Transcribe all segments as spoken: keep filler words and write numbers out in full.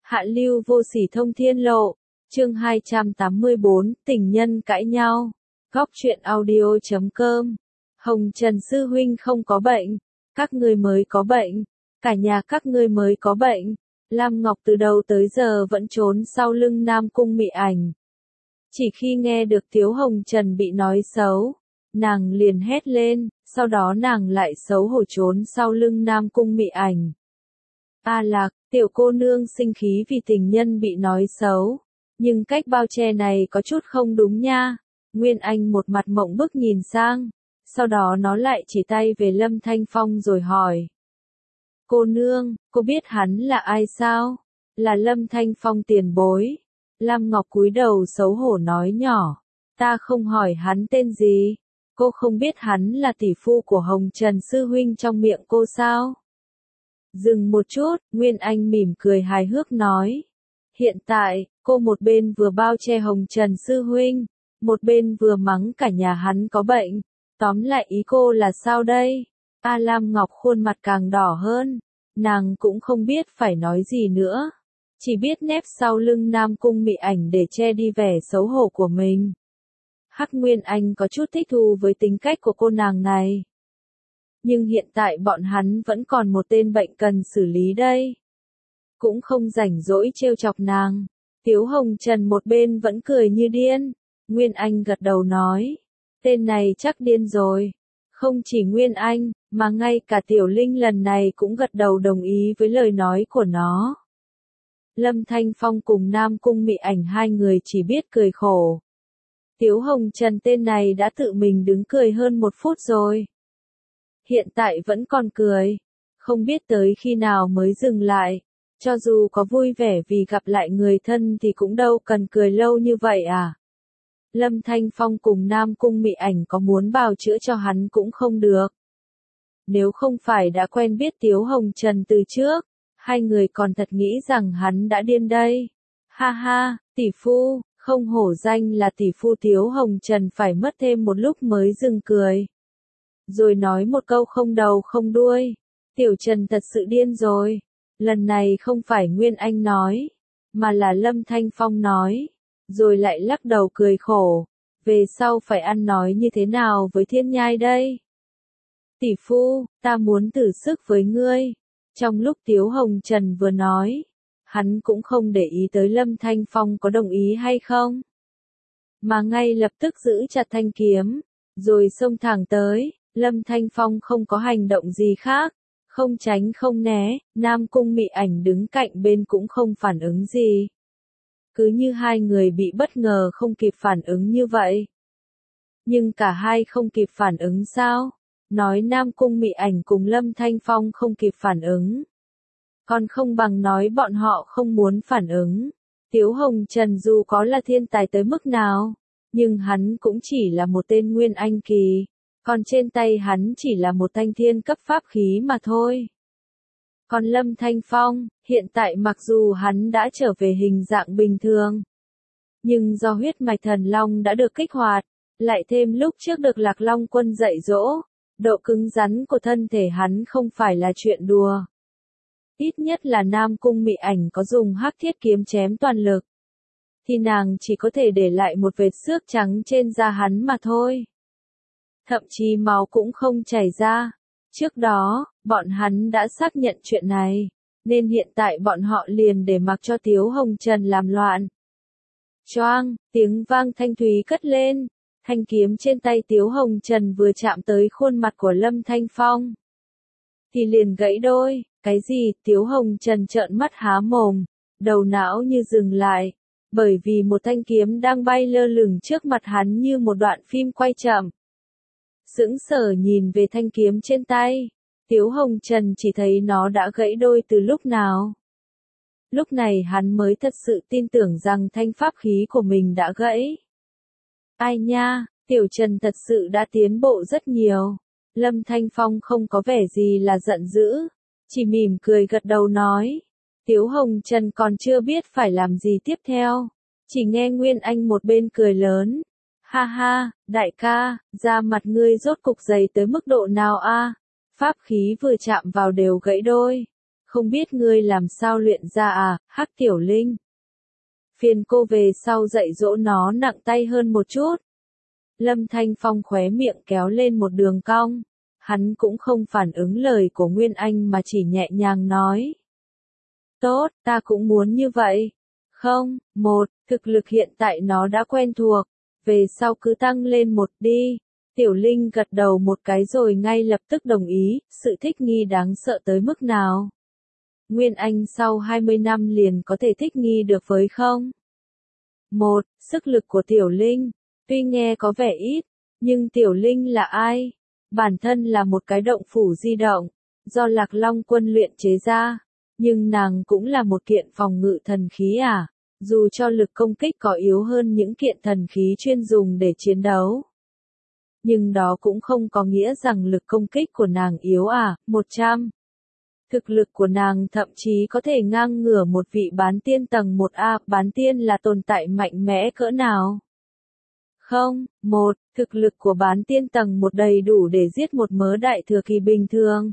Hạ lưu vô sỉ thông thiên lộ, chương hai trăm tám mươi bốn, tình nhân cãi nhau. Góc truyện audio chấm com. Hồng Trần sư huynh không có bệnh, các ngươi mới có bệnh, cả nhà các ngươi mới có bệnh. Lam Ngọc từ đầu tới giờ vẫn trốn sau lưng Nam Cung Mị Ảnh. Chỉ khi nghe được Tiếu Hồng Trần bị nói xấu, nàng liền hét lên, sau đó nàng lại xấu hổ trốn sau lưng Nam Cung Mị Ảnh. A Lạc, tiểu cô nương sinh khí vì tình nhân bị nói xấu, nhưng cách bao che này có chút không đúng nha. Nguyên Anh một mặt mộng bức nhìn sang, sau đó nó lại chỉ tay về Lâm Thanh Phong rồi hỏi. Cô nương, cô biết hắn là ai sao? Là Lâm Thanh Phong tiền bối. Lam Ngọc cúi đầu xấu hổ nói nhỏ, ta không hỏi hắn tên gì, cô không biết hắn là tỷ phu của Hồng Trần sư huynh trong miệng cô sao? Dừng một chút, Nguyên Anh mỉm cười hài hước nói. Hiện tại, cô một bên vừa bao che Hồng Trần sư huynh, một bên vừa mắng cả nhà hắn có bệnh. Tóm lại ý cô là sao đây? A Lam Ngọc khuôn mặt càng đỏ hơn, nàng cũng không biết phải nói gì nữa. Chỉ biết nép sau lưng Nam Cung Mị Ảnh để che đi vẻ xấu hổ của mình. Hắc Nguyên Anh có chút thích thú với tính cách của cô nàng này. Nhưng hiện tại bọn hắn vẫn còn một tên bệnh cần xử lý đây. Cũng không rảnh rỗi trêu chọc nàng. Tiếu Hồng Trần một bên vẫn cười như điên. Nguyên Anh gật đầu nói. Tên này chắc điên rồi. Không chỉ Nguyên Anh, mà ngay cả Tiểu Linh lần này cũng gật đầu đồng ý với lời nói của nó. Lâm Thanh Phong cùng Nam Cung Mị Ảnh hai người chỉ biết cười khổ. Tiếu Hồng Trần tên này đã tự mình đứng cười hơn một phút rồi. Hiện tại vẫn còn cười, không biết tới khi nào mới dừng lại, cho dù có vui vẻ vì gặp lại người thân thì cũng đâu cần cười lâu như vậy à. Lâm Thanh Phong cùng Nam Cung Mị Ảnh có muốn bào chữa cho hắn cũng không được. Nếu không phải đã quen biết Tiếu Hồng Trần từ trước, hai người còn thật nghĩ rằng hắn đã điên đây. Ha ha, tỷ phu, không hổ danh là tỷ phu. Tiếu Hồng Trần phải mất thêm một lúc mới dừng cười. Rồi nói một câu không đầu không đuôi. Tiểu Trần thật sự điên rồi. Lần này không phải Nguyên Anh nói, mà là Lâm Thanh Phong nói. Rồi lại lắc đầu cười khổ. Về sau phải ăn nói như thế nào với Thiên Nhai đây? Tỷ phu, ta muốn thử sức với ngươi. Trong lúc Tiếu Hồng Trần vừa nói, hắn cũng không để ý tới Lâm Thanh Phong có đồng ý hay không. Mà ngay lập tức giữ chặt thanh kiếm, rồi xông thẳng tới. Lâm Thanh Phong không có hành động gì khác, không tránh không né, Nam Cung Mị Ảnh đứng cạnh bên cũng không phản ứng gì. Cứ như hai người bị bất ngờ không kịp phản ứng như vậy. Nhưng cả hai không kịp phản ứng sao? Nói Nam Cung Mị Ảnh cùng Lâm Thanh Phong không kịp phản ứng. Còn không bằng nói bọn họ không muốn phản ứng. Tiếu Hồng Trần dù có là thiên tài tới mức nào, nhưng hắn cũng chỉ là một tên Nguyên Anh kỳ. Còn trên tay hắn chỉ là một thanh thiên cấp pháp khí mà thôi. Còn Lâm Thanh Phong, hiện tại mặc dù hắn đã trở về hình dạng bình thường, nhưng do huyết mạch thần long đã được kích hoạt, lại thêm lúc trước được Lạc Long Quân dạy dỗ, độ cứng rắn của thân thể hắn không phải là chuyện đùa. Ít nhất là Nam Cung Mị Ảnh có dùng hắc thiết kiếm chém toàn lực, thì nàng chỉ có thể để lại một vệt xước trắng trên da hắn mà thôi. Thậm chí máu cũng không chảy ra. Trước đó, bọn hắn đã xác nhận chuyện này, nên hiện tại bọn họ liền để mặc cho Tiếu Hồng Trần làm loạn. Choang, tiếng vang thanh thúy cất lên, thanh kiếm trên tay Tiếu Hồng Trần vừa chạm tới khuôn mặt của Lâm Thanh Phong, thì liền gãy đôi. Cái gì? Tiếu Hồng Trần trợn mắt há mồm, đầu não như dừng lại, bởi vì một thanh kiếm đang bay lơ lửng trước mặt hắn như một đoạn phim quay chậm. Sững sờ nhìn về thanh kiếm trên tay, Tiếu Hồng Trần chỉ thấy nó đã gãy đôi từ lúc nào. Lúc này hắn mới thật sự tin tưởng rằng thanh pháp khí của mình đã gãy. Ai nha, Tiểu Trần thật sự đã tiến bộ rất nhiều. Lâm Thanh Phong không có vẻ gì là giận dữ, chỉ mỉm cười gật đầu nói. Tiếu Hồng Trần còn chưa biết phải làm gì tiếp theo, chỉ nghe Nguyên Anh một bên cười lớn. Ha ha, đại ca, da mặt ngươi rốt cục dày tới mức độ nào a? Pháp khí vừa chạm vào đều gãy đôi. không biết ngươi làm sao luyện ra à, Hắc Tiểu Linh. Phiền cô về sau dạy dỗ nó nặng tay hơn một chút. Lâm Thanh Phong khóe miệng kéo lên một đường cong. Hắn cũng không phản ứng lời của Nguyên Anh mà chỉ nhẹ nhàng nói. Tốt, ta cũng muốn như vậy. Không, một, thực lực hiện tại nó đã quen thuộc. Về sau cứ tăng lên một đi. Tiểu Linh gật đầu một cái rồi ngay lập tức đồng ý, sự thích nghi đáng sợ tới mức nào. Nguyên Anh sau hai mươi năm liền có thể thích nghi được với không? Một, sức lực của Tiểu Linh, tuy nghe có vẻ ít, nhưng Tiểu Linh là ai? Bản thân là một cái động phủ di động, do Lạc Long Quân luyện chế ra, nhưng nàng cũng là một kiện phòng ngự thần khí à, dù cho lực công kích có yếu hơn những kiện thần khí chuyên dùng để chiến đấu. Nhưng đó cũng không có nghĩa rằng lực công kích của nàng yếu à, một trăm. Thực lực của nàng thậm chí có thể ngang ngửa một vị bán tiên tầng một A, bán tiên là tồn tại mạnh mẽ cỡ nào? Không, một, thực lực của bán tiên tầng một đầy đủ để giết một mớ đại thừa kỳ bình thường.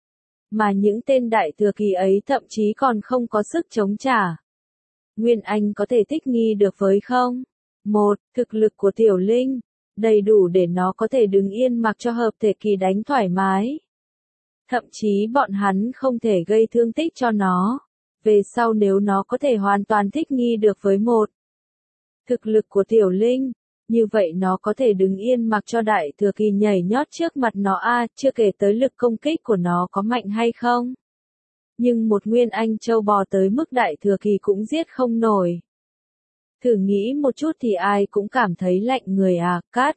Mà những tên đại thừa kỳ ấy thậm chí còn không có sức chống trả. Nguyên Anh có thể thích nghi được với không? Một, thực lực của Tiểu Linh, đầy đủ để nó có thể đứng yên mặc cho hợp thể kỳ đánh thoải mái. Thậm chí bọn hắn không thể gây thương tích cho nó. Về sau nếu nó có thể hoàn toàn thích nghi được với một thực lực của Tiểu Linh, như vậy nó có thể đứng yên mặc cho đại thừa kỳ nhảy nhót trước mặt nó a, à, chưa kể tới lực công kích của nó có mạnh hay không. Nhưng một Nguyên Anh châu bò tới mức đại thừa kỳ cũng giết không nổi. Thử nghĩ một chút thì ai cũng cảm thấy lạnh người à, Cát.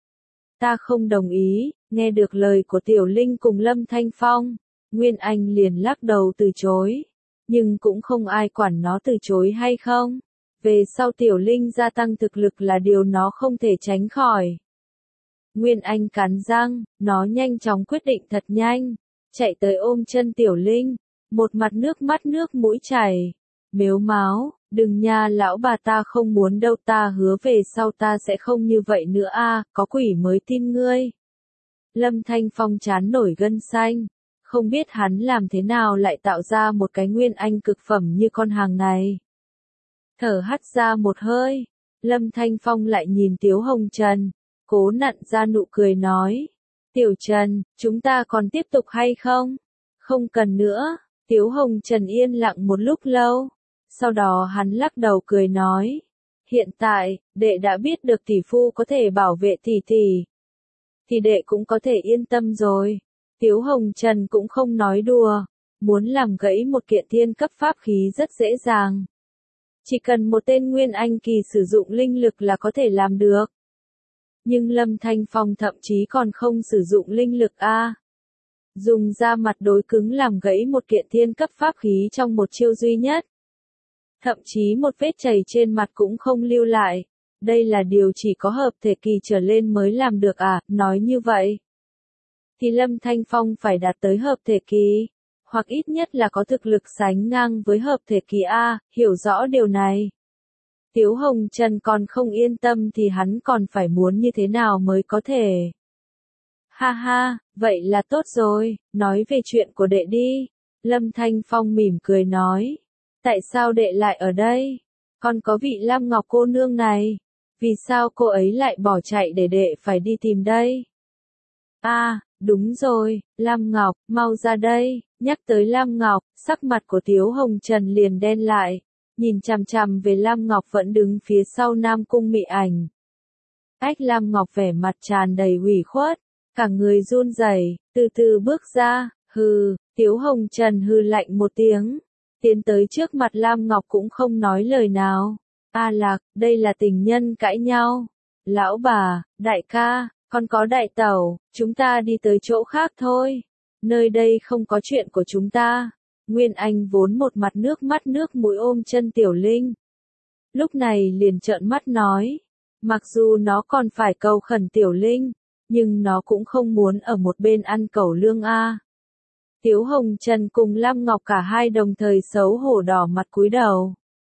Ta không đồng ý, nghe được lời của Tiểu Linh cùng Lâm Thanh Phong, Nguyên Anh liền lắc đầu từ chối. Nhưng cũng không ai quản nó từ chối hay không. Về sau Tiểu Linh gia tăng thực lực là điều nó không thể tránh khỏi. Nguyên Anh cắn răng, nó nhanh chóng quyết định thật nhanh, chạy tới ôm chân Tiểu Linh, một mặt nước mắt nước mũi chảy, mếu máo, đừng nha lão bà, ta không muốn đâu, ta hứa về sau ta sẽ không như vậy nữa a, có quỷ mới tin ngươi. Lâm Thanh Phong chán nổi gân xanh, không biết hắn làm thế nào lại tạo ra một cái Nguyên Anh cực phẩm như con hàng này. Thở hắt ra một hơi, Lâm Thanh Phong lại nhìn Tiếu Hồng Trần, cố nặn ra nụ cười nói. Tiểu Trần, chúng ta còn tiếp tục hay không? Không cần nữa. Tiếu Hồng Trần yên lặng một lúc lâu. Sau đó hắn lắc đầu cười nói. Hiện tại, đệ đã biết được tỷ phu có thể bảo vệ tỷ tỷ. Thì đệ cũng có thể yên tâm rồi. Tiếu Hồng Trần cũng không nói đùa. Muốn làm gãy một kiện thiên cấp pháp khí rất dễ dàng. Chỉ cần một tên Nguyên Anh kỳ sử dụng linh lực là có thể làm được. Nhưng Lâm Thanh Phong thậm chí còn không sử dụng linh lực a. Dùng da mặt đối cứng làm gãy một kiện thiên cấp pháp khí trong một chiêu duy nhất. Thậm chí một vết chảy trên mặt cũng không lưu lại. Đây là điều chỉ có hợp thể kỳ trở lên mới làm được à, nói như vậy. Thì Lâm Thanh Phong phải đạt tới hợp thể kỳ. Hoặc ít nhất là có thực lực sánh ngang với hợp thể kỳ A, hiểu rõ điều này. Tiếu Hồng Trần còn không yên tâm thì hắn còn phải muốn như thế nào mới có thể. Ha ha, vậy là tốt rồi, nói về chuyện của đệ đi. Lâm Thanh Phong mỉm cười nói. Tại sao đệ lại ở đây? Còn có vị Lam Ngọc cô nương này. Vì sao cô ấy lại bỏ chạy để đệ phải đi tìm đây? À, đúng rồi, Lam Ngọc, mau ra đây. Nhắc tới Lam Ngọc, sắc mặt của Tiếu Hồng Trần liền đen lại, nhìn chằm chằm về Lam Ngọc vẫn đứng phía sau Nam Cung Mị Ảnh. Ách Lam Ngọc vẻ mặt tràn đầy ủy khuất, cả người run rẩy, từ từ bước ra, hừ, Tiếu Hồng Trần hừ lạnh một tiếng, tiến tới trước mặt Lam Ngọc cũng không nói lời nào. A Lạc, đây là tình nhân cãi nhau. Lão bà, đại ca, còn có đại tẩu, chúng ta đi tới chỗ khác thôi. Nơi đây không có chuyện của chúng ta. Nguyên Anh vốn một mặt nước mắt nước mũi ôm chân Tiểu Linh. Lúc này liền trợn mắt nói. Mặc dù nó còn phải cầu khẩn Tiểu Linh, nhưng nó cũng không muốn ở một bên ăn cẩu lương a. Tiếu Hồng Trần cùng Lam Ngọc cả hai đồng thời xấu hổ đỏ mặt cúi đầu.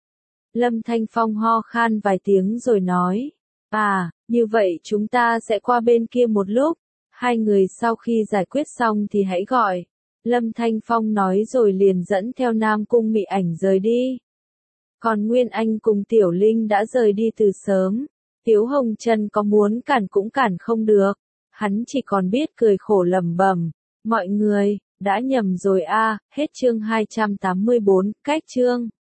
Lâm Thanh Phong ho khan vài tiếng rồi nói. À, như vậy chúng ta sẽ qua bên kia một lúc. Hai người sau khi giải quyết xong thì hãy gọi. Lâm Thanh Phong nói rồi liền dẫn theo Nam Cung Mị Ảnh rời đi. Còn Nguyên Anh cùng Tiểu Linh đã rời đi từ sớm. Tiếu Hồng Trần có muốn cản cũng cản không được. Hắn chỉ còn biết cười khổ lẩm bẩm. Mọi người, đã nhầm rồi a. Hết chương hai trăm tám mươi bốn, cách chương.